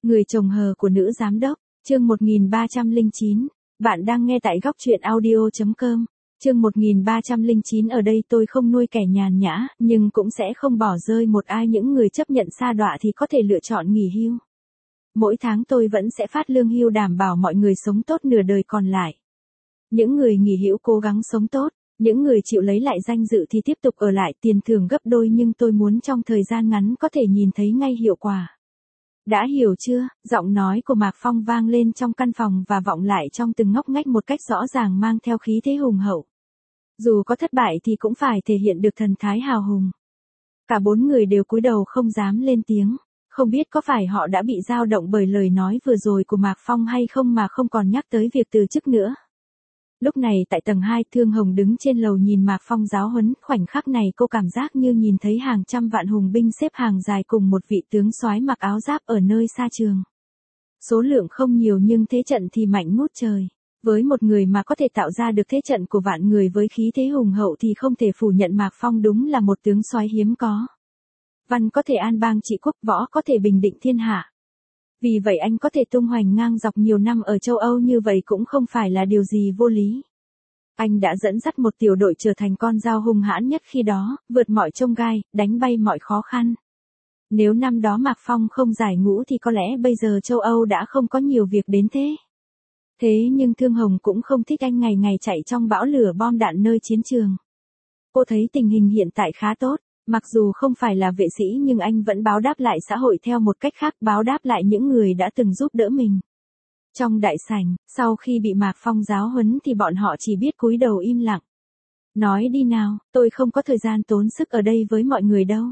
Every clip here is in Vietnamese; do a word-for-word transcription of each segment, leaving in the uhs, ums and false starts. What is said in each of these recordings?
Người chồng hờ của nữ giám đốc, chương một nghìn ba trăm lẻ chín. Bạn đang nghe tại góc truyện audio chấm com. Chương một nghìn ba trăm lẻ chín. Ở đây tôi không nuôi kẻ nhàn nhã, nhưng cũng sẽ không bỏ rơi một ai. Những người chấp nhận sa đọa thì có thể lựa chọn nghỉ hưu. Mỗi tháng tôi vẫn sẽ phát lương hưu đảm bảo mọi người sống tốt nửa đời còn lại. Những người nghỉ hưu cố gắng sống tốt, những người chịu lấy lại danh dự thì tiếp tục ở lại, tiền thưởng gấp đôi, nhưng tôi muốn trong thời gian ngắn có thể nhìn thấy ngay hiệu quả. Đã hiểu chưa? Giọng nói của Mạc Phong vang lên trong căn phòng và vọng lại trong từng ngóc ngách một cách rõ ràng, mang theo khí thế hùng hậu. Dù có thất bại thì cũng phải thể hiện được thần thái hào hùng. Cả bốn người đều cúi đầu không dám lên tiếng. Không biết có phải họ đã bị dao động bởi lời nói vừa rồi của Mạc Phong hay không mà không còn nhắc tới việc từ chức nữa. Lúc này tại tầng hai, Thương Hồng đứng trên lầu nhìn Mạc Phong giáo huấn, khoảnh khắc này cô cảm giác như nhìn thấy hàng trăm vạn hùng binh xếp hàng dài cùng một vị tướng soái mặc áo giáp ở nơi xa trường. Số lượng không nhiều nhưng thế trận thì mạnh ngút trời. Với một người mà có thể tạo ra được thế trận của vạn người với khí thế hùng hậu thì không thể phủ nhận Mạc Phong đúng là một tướng soái hiếm có. Văn có thể an bang trị quốc, võ có thể bình định thiên hạ. Vì vậy anh có thể tung hoành ngang dọc nhiều năm ở châu Âu như vậy cũng không phải là điều gì vô lý. Anh đã dẫn dắt một tiểu đội trở thành con dao hung hãn nhất khi đó, vượt mọi chông gai, đánh bay mọi khó khăn. Nếu năm đó Mạc Phong không giải ngũ thì có lẽ bây giờ châu Âu đã không có nhiều việc đến thế. Thế nhưng Thương Hồng cũng không thích anh ngày ngày chạy trong bão lửa bom đạn nơi chiến trường. Cô thấy tình hình hiện tại khá tốt. Mặc dù không phải là vệ sĩ nhưng anh vẫn báo đáp lại xã hội theo một cách khác, báo đáp lại những người đã từng giúp đỡ mình. Trong đại sảnh, sau khi bị Mạc Phong giáo huấn thì bọn họ chỉ biết cúi đầu im lặng. Nói đi nào, tôi không có thời gian tốn sức ở đây với mọi người đâu.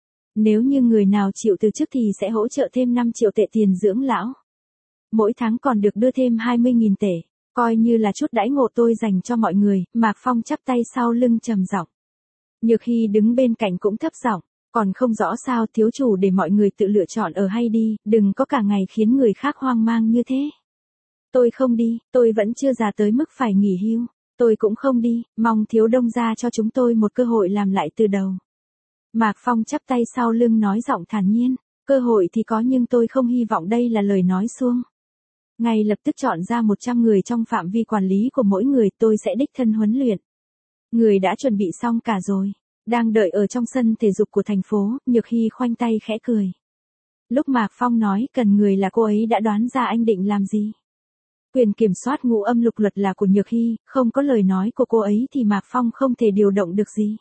Nếu như người nào chịu từ chức thì sẽ hỗ trợ thêm năm triệu tệ tiền dưỡng lão. Mỗi tháng còn được đưa thêm hai mươi nghìn tệ, coi như là chút đãi ngộ tôi dành cho mọi người. Mạc Phong chắp tay sau lưng trầm giọng. Nhược Hy đứng bên cạnh cũng thấp giọng, còn không rõ sao thiếu chủ, để mọi người tự lựa chọn ở hay đi, đừng có cả ngày khiến người khác hoang mang như thế. Tôi không đi, tôi vẫn chưa già tới mức phải nghỉ hưu, tôi cũng không đi, mong thiếu đông gia cho chúng tôi một cơ hội làm lại từ đầu. Mạc Phong chắp tay sau lưng nói giọng thản nhiên, cơ hội thì có nhưng tôi không hy vọng đây là lời nói suông. Ngay lập tức chọn ra một trăm người trong phạm vi quản lý của mỗi người, tôi sẽ đích thân huấn luyện. Người đã chuẩn bị xong cả rồi. Đang đợi ở trong sân thể dục của thành phố, Nhược Hy khoanh tay khẽ cười. Lúc Mạc Phong nói cần người là cô ấy đã đoán ra anh định làm gì. Quyền kiểm soát ngũ âm lục luật là của Nhược Hy, không có lời nói của cô ấy thì Mạc Phong không thể điều động được gì.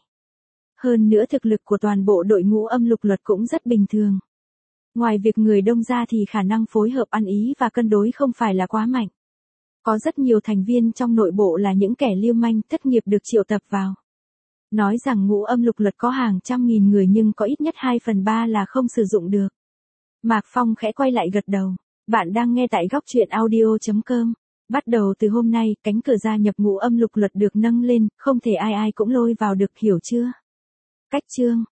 Hơn nữa thực lực của toàn bộ đội ngũ âm lục luật cũng rất bình thường. Ngoài việc người đông ra thì khả năng phối hợp ăn ý và cân đối không phải là quá mạnh. Có rất nhiều thành viên trong nội bộ là những kẻ lưu manh thất nghiệp được triệu tập vào. Nói rằng ngũ âm lục luật có hàng trăm nghìn người nhưng có ít nhất hai phần ba là không sử dụng được. Mạc Phong khẽ quay lại gật đầu. Bạn đang nghe tại góc truyện audio chấm com. Bắt đầu từ hôm nay, cánh cửa gia nhập ngũ âm lục luật được nâng lên, không thể ai ai cũng lôi vào được, hiểu chưa? Cách chương.